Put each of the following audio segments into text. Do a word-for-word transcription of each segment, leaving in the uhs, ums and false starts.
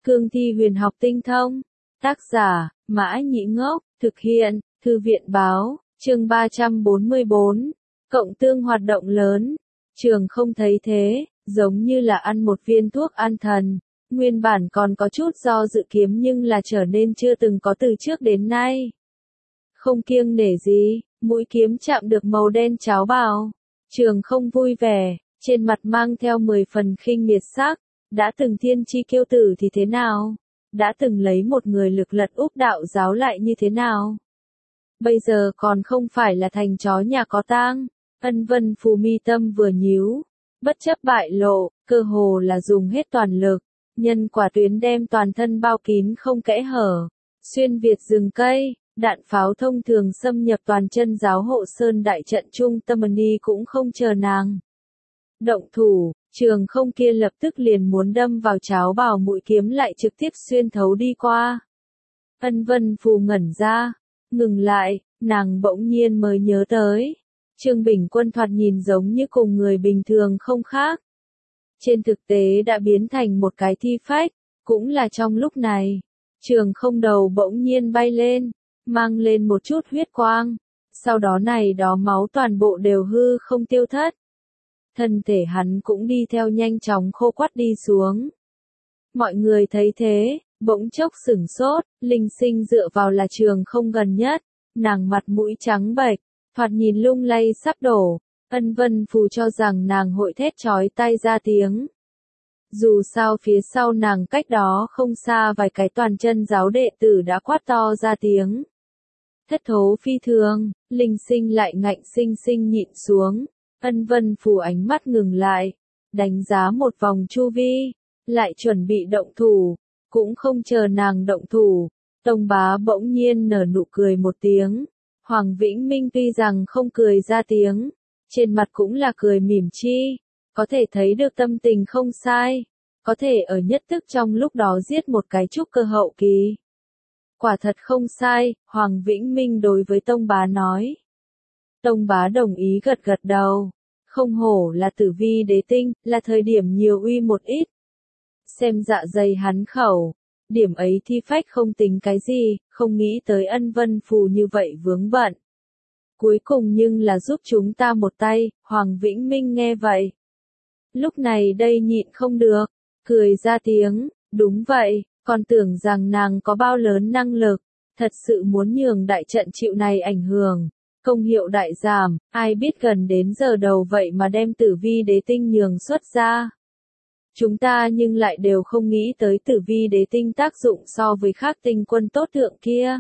Cương thi huyền học tinh thông. Tác giả, Mã Nhĩ Ngốc, thực hiện, Thư viện báo, chương ba trăm bốn mươi bốn. Cộng tương hoạt động lớn. Trường không thấy thế, giống như là ăn một viên thuốc an thần. Nguyên bản còn có chút do dự kiếm nhưng là trở nên chưa từng có từ trước đến nay. Không kiêng nể gì, mũi kiếm chạm được màu đen cháo bào. Trường không vui vẻ, trên mặt mang theo mười phần khinh miệt sắc. Đã từng thiên chi kiêu tử thì thế nào? Đã từng lấy một người lực lật úp đạo giáo lại như thế nào? Bây giờ còn không phải là thành chó nhà có tang. Ân Vân Phù mi tâm vừa nhíu, bất chấp bại lộ, cơ hồ là dùng hết toàn lực, nhân quả tuyến đem toàn thân bao kín không kẽ hở, xuyên việt rừng cây, đạn pháo thông thường xâm nhập toàn chân giáo hộ sơn đại trận trung tâm ni cũng không chờ nàng. Động thủ, trường không kia lập tức liền muốn đâm vào cháo bào mũi kiếm lại trực tiếp xuyên thấu đi qua. Ân Vân Phù ngẩn ra, ngừng lại, nàng bỗng nhiên mới nhớ tới. Trương Bình Quân thoạt nhìn giống như cùng người bình thường không khác. Trên thực tế đã biến thành một cái thi phách, cũng là trong lúc này. Trường không đầu bỗng nhiên bay lên, mang lên một chút huyết quang. Sau đó này đó máu toàn bộ đều hư không tiêu thất. Thân thể hắn cũng đi theo nhanh chóng khô quắt đi xuống. Mọi người thấy thế, bỗng chốc sửng sốt, Linh Sinh dựa vào là trường không gần nhất. Nàng mặt mũi trắng bệch, thoạt nhìn lung lay sắp đổ. Ân Vân Phù cho rằng nàng hội thét chói tai ra tiếng. Dù sao phía sau nàng cách đó không xa vài cái toàn chân giáo đệ tử đã quát to ra tiếng. Thất thố phi thường, Linh Sinh lại ngạnh sinh sinh nhịn xuống. Ân Vân Phù ánh mắt ngừng lại, đánh giá một vòng chu vi, lại chuẩn bị động thủ, cũng không chờ nàng động thủ. Tông Bá bỗng nhiên nở nụ cười một tiếng. Hoàng Vĩnh Minh tuy rằng không cười ra tiếng, trên mặt cũng là cười mỉm chi, có thể thấy được tâm tình không sai, có thể ở nhất tức trong lúc đó giết một cái trúc cơ hậu kỳ. Quả thật không sai, Hoàng Vĩnh Minh đối với Tông Bá nói. Tông Bá đồng ý gật gật đầu, không hổ là tử vi đế tinh, là thời điểm nhiều uy một ít. Xem dạ dày hắn khẩu. Điểm ấy thi phách không tính cái gì, không nghĩ tới Ân Vân Phù như vậy vướng bận. Cuối cùng nhưng là giúp chúng ta một tay, Hoàng Vĩnh Minh nghe vậy. Lúc này đây nhịn không được, cười ra tiếng, đúng vậy, còn tưởng rằng nàng có bao lớn năng lực, thật sự muốn nhường đại trận chịu này ảnh hưởng, công hiệu đại giảm, ai biết gần đến giờ đầu vậy mà đem tử vi đế tinh nhường xuất ra. Chúng ta nhưng lại đều không nghĩ tới tử vi đế tinh tác dụng so với khác tinh quân tốt thượng kia.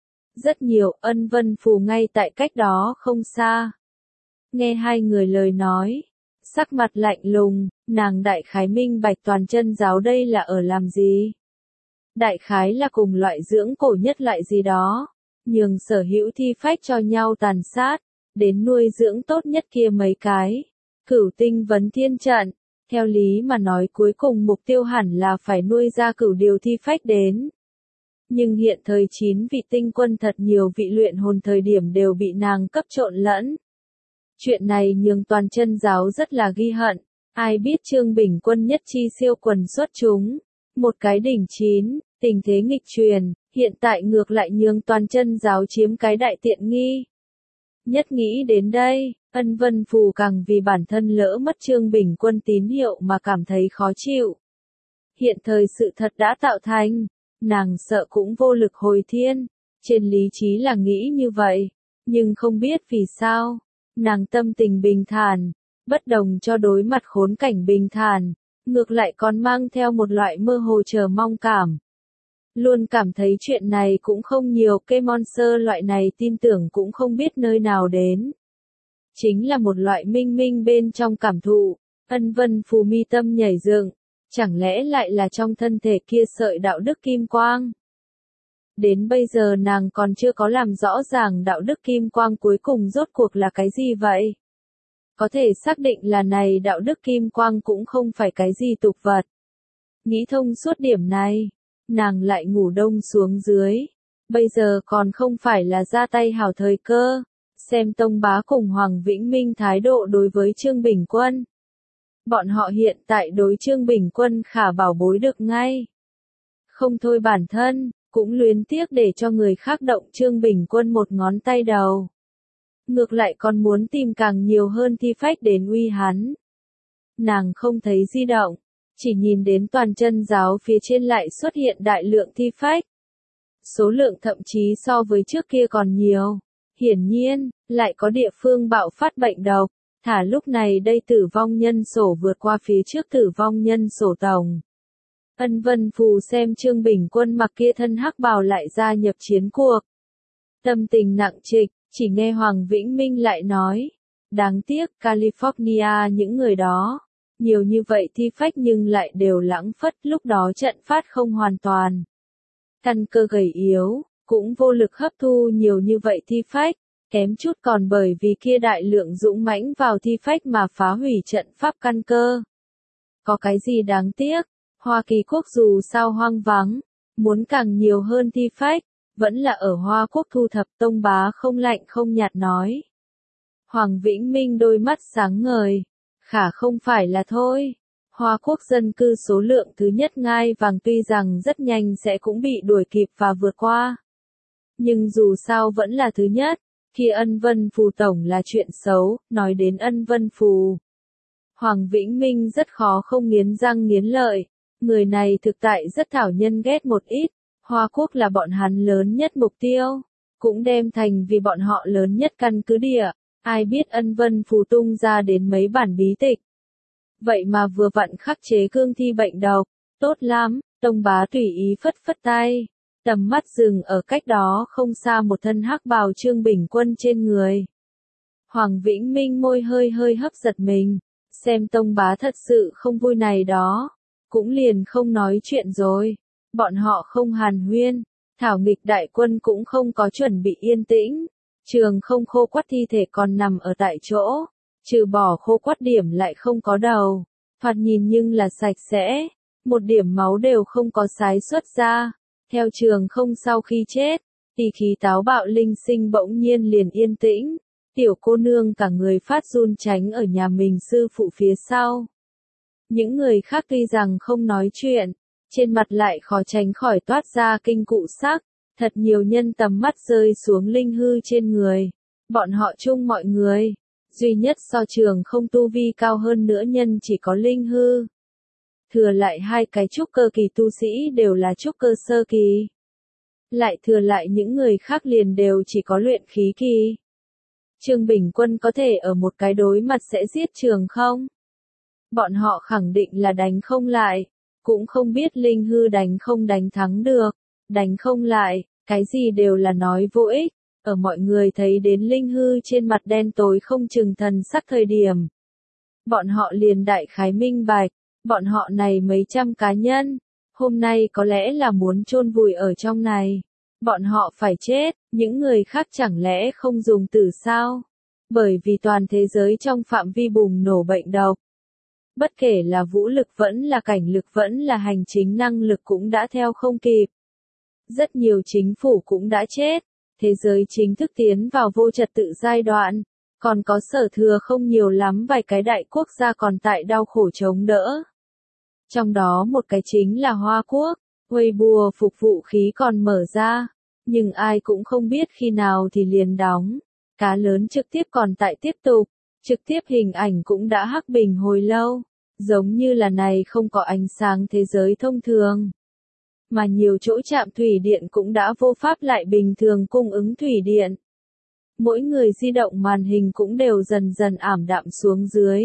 Rất nhiều, Ân Vân Phù ngay tại cách đó không xa. Nghe hai người lời nói, sắc mặt lạnh lùng, nàng đại khái minh bạch toàn chân giáo đây là ở làm gì. Đại khái là cùng loại dưỡng cổ nhất loại gì đó, nhường sở hữu thi phách cho nhau tàn sát, đến nuôi dưỡng tốt nhất kia mấy cái. Cửu tinh vấn thiên trận. Theo lý mà nói cuối cùng mục tiêu hẳn là phải nuôi ra cửu điều thi phách đến. Nhưng hiện thời chín vị tinh quân thật nhiều vị luyện hồn thời điểm đều bị nàng cấp trộn lẫn. Chuyện này nhường toàn chân giáo rất là ghi hận. Ai biết Trương Bình Quân nhất chi siêu quần xuất chúng. Một cái đỉnh chín, tình thế nghịch truyền, hiện tại ngược lại nhường toàn chân giáo chiếm cái đại tiện nghi. Nhất nghĩ đến đây, Ân Vân Phù càng vì bản thân lỡ mất Trương Bình Quân tín hiệu mà cảm thấy khó chịu. Hiện thời sự thật đã tạo thành, nàng sợ cũng vô lực hồi thiên, trên lý trí là nghĩ như vậy, nhưng không biết vì sao, nàng tâm tình bình thản, bất đồng cho đối mặt khốn cảnh bình thản, ngược lại còn mang theo một loại mơ hồ chờ mong cảm. Luôn cảm thấy chuyện này cũng không nhiều, cây monster loại này tin tưởng cũng không biết nơi nào đến. Chính là một loại minh minh bên trong cảm thụ, Ân Vân Phù mi tâm nhảy dựng, chẳng lẽ lại là trong thân thể kia sợi đạo đức kim quang. Đến bây giờ nàng còn chưa có làm rõ ràng đạo đức kim quang cuối cùng rốt cuộc là cái gì vậy. Có thể xác định là này đạo đức kim quang cũng không phải cái gì tục vật. Nghĩ thông suốt điểm này, nàng lại ngủ đông xuống dưới. Bây giờ còn không phải là ra tay hảo thời cơ. Xem Tông Bá cùng Hoàng Vĩnh Minh thái độ đối với Trương Bình Quân. Bọn họ hiện tại đối Trương Bình Quân khả bảo bối được ngay. không thôi bản thân, cũng luyến tiếc để cho người khác động Trương Bình Quân một ngón tay đầu. Ngược lại còn muốn tìm càng nhiều hơn thi phách đến uy hắn. Nàng không thấy di động, chỉ nhìn đến toàn chân giáo phía trên lại xuất hiện đại lượng thi phách. Số lượng thậm chí so với trước kia còn nhiều. Hiển nhiên, lại có địa phương bạo phát bệnh độc. Thả lúc này đây tử vong nhân sổ vượt qua phía trước tử vong nhân sổ tổng. Ân Vân Phù xem Trương Bình Quân mặc kia thân hắc bào lại gia nhập chiến cuộc. Tâm tình nặng trịch, chỉ nghe Hoàng Vĩnh Minh lại nói. Đáng tiếc, California những người đó. Nhiều như vậy thi phách nhưng lại đều lãng phất, lúc đó trận phát không hoàn toàn. Căn cơ gầy yếu, cũng vô lực hấp thu nhiều như vậy thi phách, kém chút còn bởi vì kia đại lượng dũng mãnh vào thi phách mà phá hủy trận pháp căn cơ. Có cái gì đáng tiếc, Hoa Kỳ quốc dù sao hoang vắng, muốn càng nhiều hơn thi phách, vẫn là ở Hoa Quốc thu thập. Tông Bá không lạnh không nhạt nói. Hoàng Vĩnh Minh đôi mắt sáng ngời, khả không phải là thôi. Hoa Quốc dân cư số lượng thứ nhất ngai vàng tuy rằng rất nhanh sẽ cũng bị đuổi kịp và vượt qua. Nhưng dù sao vẫn là thứ nhất, khi Ân Vân Phù tổng là chuyện xấu, nói đến Ân Vân Phù. Hoàng Vĩnh Minh rất khó không nghiến răng nghiến lợi, người này thực tại rất thảo nhân ghét một ít, Hoa Quốc là bọn hắn lớn nhất mục tiêu, cũng đem thành vì bọn họ lớn nhất căn cứ địa, ai biết Ân Vân Phù tung ra đến mấy bản bí tịch. Vậy mà vừa vặn khắc chế cương thi bệnh độc, tốt lắm, Tông Bá tùy ý phất phất tay, tầm mắt dừng ở cách đó không xa một thân hắc bào Trương Bình Quân trên người. Hoàng Vĩnh Minh môi hơi hơi hấp giật mình, xem Tông Bá thật sự không vui này đó, cũng liền không nói chuyện rồi, bọn họ không hàn huyên, thảo nghịch đại quân cũng không có chuẩn bị yên tĩnh, trường không khô quắt thi thể còn nằm ở tại chỗ. Trừ bỏ khô quắt điểm lại không có đầu, thoạt nhìn nhưng là sạch sẽ, một điểm máu đều không có sái xuất ra. Theo trường không sau khi chết, tỷ khí táo bạo linh sinh bỗng nhiên liền yên tĩnh, tiểu cô nương cả người phát run tránh ở nhà mình sư phụ phía sau. Những người khác tuy rằng không nói chuyện, trên mặt lại khó tránh khỏi toát ra kinh cụ sắc, thật nhiều nhân tầm mắt rơi xuống linh hư trên người, bọn họ chung mọi người. Duy nhất so trường không tu vi cao hơn nữa nhân chỉ có linh hư. Thừa lại hai cái trúc cơ kỳ tu sĩ đều là trúc cơ sơ kỳ. Lại thừa lại những người khác liền đều chỉ có luyện khí kỳ. Trương Bình Quân có thể ở một cái đối mặt sẽ giết trường không? Bọn họ khẳng định là đánh không lại. Cũng không biết linh hư đánh không đánh thắng được. Đánh không lại, cái gì đều là nói vô ích. Ở mọi người thấy đến linh hư trên mặt đen tối không chừng thần sắc thời điểm. Bọn họ liền đại khái minh bạch, bọn họ này mấy trăm cá nhân, hôm nay có lẽ là muốn chôn vùi ở trong này. Bọn họ phải chết, những người khác chẳng lẽ không dùng tử sao? Bởi vì toàn thế giới trong phạm vi bùng nổ bệnh độc. Bất kể là vũ lực vẫn là cảnh lực vẫn là hành chính năng lực cũng đã theo không kịp. Rất nhiều chính phủ cũng đã chết. Thế giới chính thức tiến vào vô trật tự giai đoạn, còn có sở thừa không nhiều lắm vài cái đại quốc gia còn tại đau khổ chống đỡ. Trong đó một cái chính là Hoa Quốc, Weibo phục vụ khí còn mở ra, nhưng ai cũng không biết khi nào thì liền đóng. Cá lớn trực tiếp còn tại tiếp tục, trực tiếp hình ảnh cũng đã hắc bình hồi lâu, giống như là này không có ánh sáng thế giới thông thường. Mà nhiều chỗ trạm thủy điện cũng đã vô pháp lại bình thường cung ứng thủy điện. Mỗi người di động màn hình cũng đều dần dần ảm đạm xuống dưới.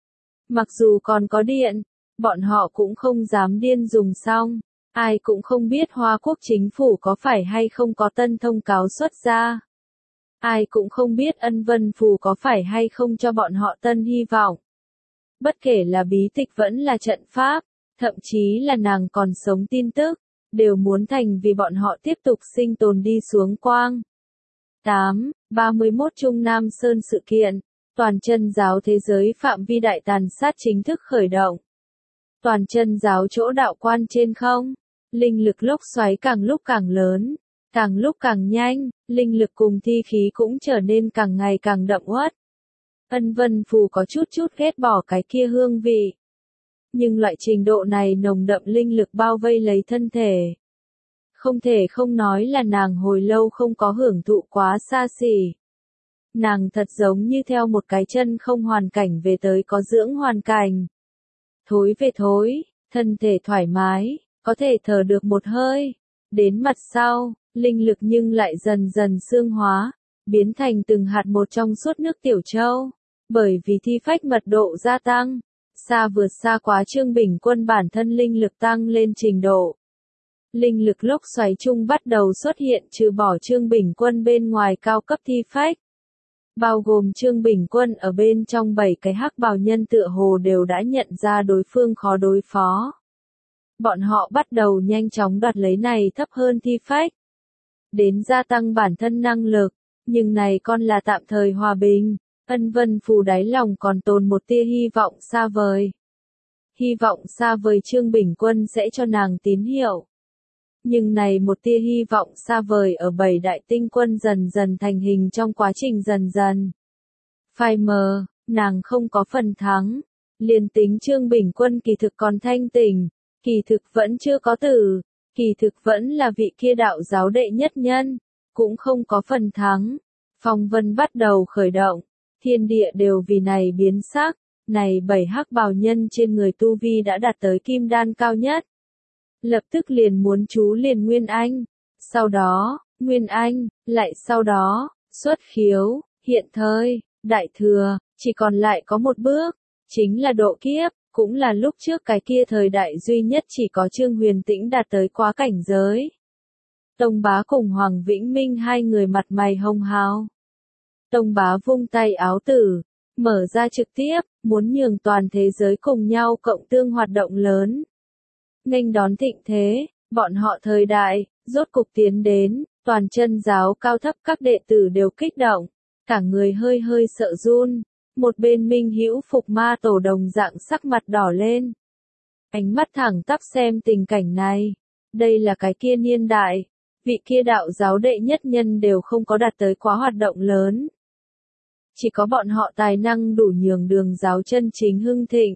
Mặc dù còn có điện, bọn họ cũng không dám điên dùng xong. Ai cũng không biết Hoa Quốc chính phủ có phải hay không có tân thông cáo xuất ra. Ai cũng không biết Ân Vân Phù có phải hay không cho bọn họ tân hy vọng. Bất kể là bí tịch vẫn là trận pháp, thậm chí là nàng còn sống tin tức, đều muốn thành vì bọn họ tiếp tục sinh tồn đi xuống quang. tám. ba mươi mốt Trung Nam Sơn sự kiện, toàn chân giáo thế giới phạm vi đại tàn sát chính thức khởi động. Toàn chân giáo chỗ đạo quan trên không, linh lực lốc xoáy càng lúc càng lớn, càng lúc càng nhanh, linh lực cùng thi khí cũng trở nên càng ngày càng đậm uất. Ân Vân Phù có chút chút ghét bỏ cái kia hương vị. Nhưng loại trình độ này nồng đậm linh lực bao vây lấy thân thể, Không thể không nói là nàng hồi lâu không có hưởng thụ quá xa xỉ. Nàng thật giống như theo một cái chân không hoàn cảnh về tới có dưỡng hoàn cảnh. Thối về thối, thân thể thoải mái, có thể thở được một hơi. Đến mặt sau, linh lực nhưng lại dần dần xương hóa, biến thành từng hạt một trong suốt nước tiểu châu. Bởi vì thi phách mật độ gia tăng, xa vượt xa quá Trương Bình Quân bản thân linh lực tăng lên trình độ. Linh lực lốc xoáy chung bắt đầu xuất hiện trừ bỏ Trương Bình Quân bên ngoài cao cấp thi phách. Bao gồm Trương Bình Quân ở bên trong bảy cái hắc bào nhân tựa hồ đều đã nhận ra đối phương khó đối phó. Bọn họ bắt đầu nhanh chóng đoạt lấy này thấp hơn thi phách. Đến gia tăng bản thân năng lực, nhưng này còn là tạm thời hòa bình. Ân Vân Phù đáy lòng còn tồn một tia hy vọng xa vời. Hy vọng xa vời Trương Bình Quân sẽ cho nàng tín hiệu. Nhưng này một tia hy vọng xa vời ở bảy đại tinh quân dần dần thành hình trong quá trình dần dần. Phai mờ, nàng không có phần thắng. Liền tính Trương Bình Quân kỳ thực còn thanh tỉnh, kỳ thực vẫn chưa có tử, kỳ thực vẫn là vị kia đạo giáo đệ nhất nhân, cũng không có phần thắng. Phong vân bắt đầu khởi động, thiên địa đều vì này biến sắc, này bảy hắc bào nhân trên người tu vi đã đạt tới kim đan cao nhất. Lập tức liền muốn chú liền Nguyên Anh, sau đó, Nguyên Anh, lại sau đó, xuất khiếu, hiện thời, đại thừa, chỉ còn lại có một bước, chính là độ kiếp, cũng là lúc trước cái kia thời đại duy nhất chỉ có Trương Huyền Tĩnh đạt tới quá cảnh giới. Tông Bá cùng Hoàng Vĩnh Minh hai người mặt mày hồng hào. Tông Bá vung tay áo tử, mở ra trực tiếp, muốn nhường toàn thế giới cùng nhau cộng tương hoạt động lớn. Nghênh đón thịnh thế, bọn họ thời đại, rốt cục tiến đến, toàn chân giáo cao thấp các đệ tử đều kích động, cả người hơi hơi sợ run, một bên Minh Hữu Phục Ma Tổ đồng dạng sắc mặt đỏ lên. Ánh mắt thẳng tắp xem tình cảnh này, đây là cái kia niên đại, vị kia đạo giáo đệ nhất nhân đều không có đạt tới quá hoạt động lớn. Chỉ có bọn họ tài năng đủ nhường đường giáo chân chính hưng thịnh.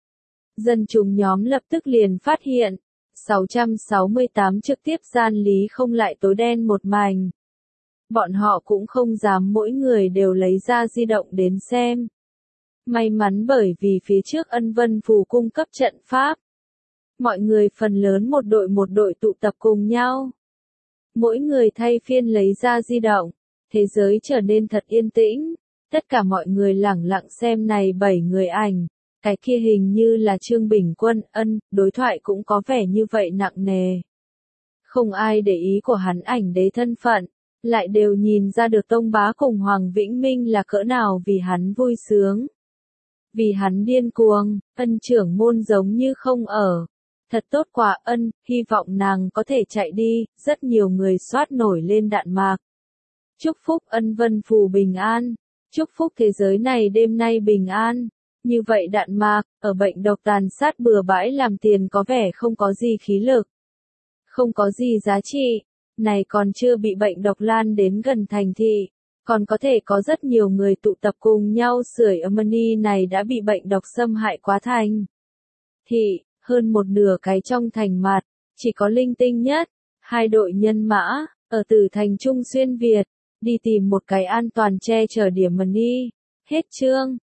Dân chúng nhóm lập tức liền phát hiện, sáu trăm sáu mươi tám trực tiếp gian lý không lại tối đen một mảnh. Bọn họ cũng không dám mỗi người đều lấy ra di động đến xem. May mắn bởi vì phía trước Ân Vân Phù cung cấp trận pháp. Mọi người phần lớn một đội một đội tụ tập cùng nhau. Mỗi người thay phiên lấy ra di động, thế giới trở nên thật yên tĩnh. Tất cả mọi người lẳng lặng xem này bảy người ảnh. Cái kia hình như là Trương Bình Quân, Ân, đối thoại cũng có vẻ như vậy nặng nề. Không ai để ý của hắn ảnh đế thân phận, lại đều nhìn ra được Tông Bá cùng Hoàng Vĩnh Minh là cỡ nào vì hắn vui sướng. Vì hắn điên cuồng, Ân trưởng môn giống như không ở. Thật tốt quá Ân, hy vọng nàng có thể chạy đi, rất nhiều người soát nổi lên đạn mạc. Chúc phúc Ân Vân Phù bình an, chúc phúc thế giới này đêm nay bình an. Như vậy đạn mạc, ở bệnh độc tàn sát bừa bãi làm tiền có vẻ không có gì khí lực. Không có gì giá trị, này còn chưa bị bệnh độc lan đến gần thành thị, còn có thể có rất nhiều người tụ tập cùng nhau sưởi ấm ni này đã bị bệnh độc xâm hại quá thành. Thị, hơn một nửa cái trong thành mặt, chỉ có linh tinh nhất, hai đội nhân mã, ở từ thành Trung xuyên Việt, đi tìm một cái an toàn che chở điểm ni. Hết chương.